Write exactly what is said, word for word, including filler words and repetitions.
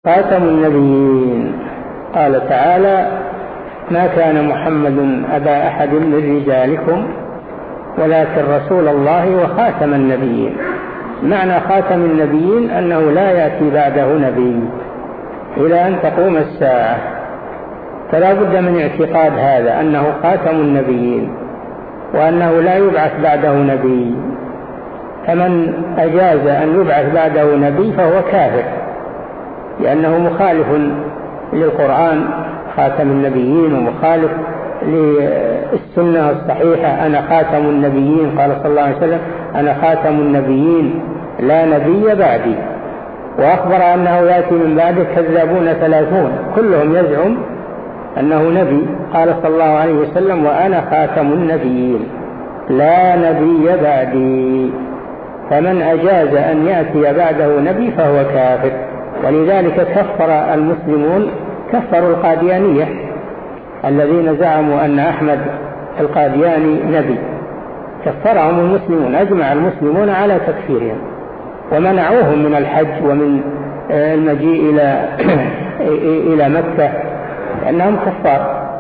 خاتم النبيين. قال تعالى: ما كان محمد أبا أحد من رجالكم ولكن رسول الله وخاتم النبيين. معنى خاتم النبيين أنه لا يأتي بعده نبي إلى أن تقوم الساعة، فلا بد من اعتقاد هذا أنه خاتم النبيين وأنه لا يبعث بعده نبي. فمن أجاز أن يبعث بعده نبي فهو كافر، لأنه مخالف للقرآن خاتم النبيين، ومخالف للسنة الصحيحة أنا خاتم النبيين. قال صلى الله عليه وسلم: أنا خاتم النبيين لا نبي بعدي. وأخبر أنه يأتي من بعده كذابون ثلاثون كلهم يزعم أنه نبي. قال صلى الله عليه وسلم: وأنا خاتم النبيين لا نبي بعدي. فمن أجاز أن يأتي بعده نبي فهو كافر. ولذلك كفر المسلمون كفروا القاديانية الذين زعموا أن أحمد القادياني نبي، كفرهم المسلمون، أجمع المسلمون على تكفيرهم، ومنعوهم من الحج ومن المجيء إلى إلى مكة لأنهم كفار.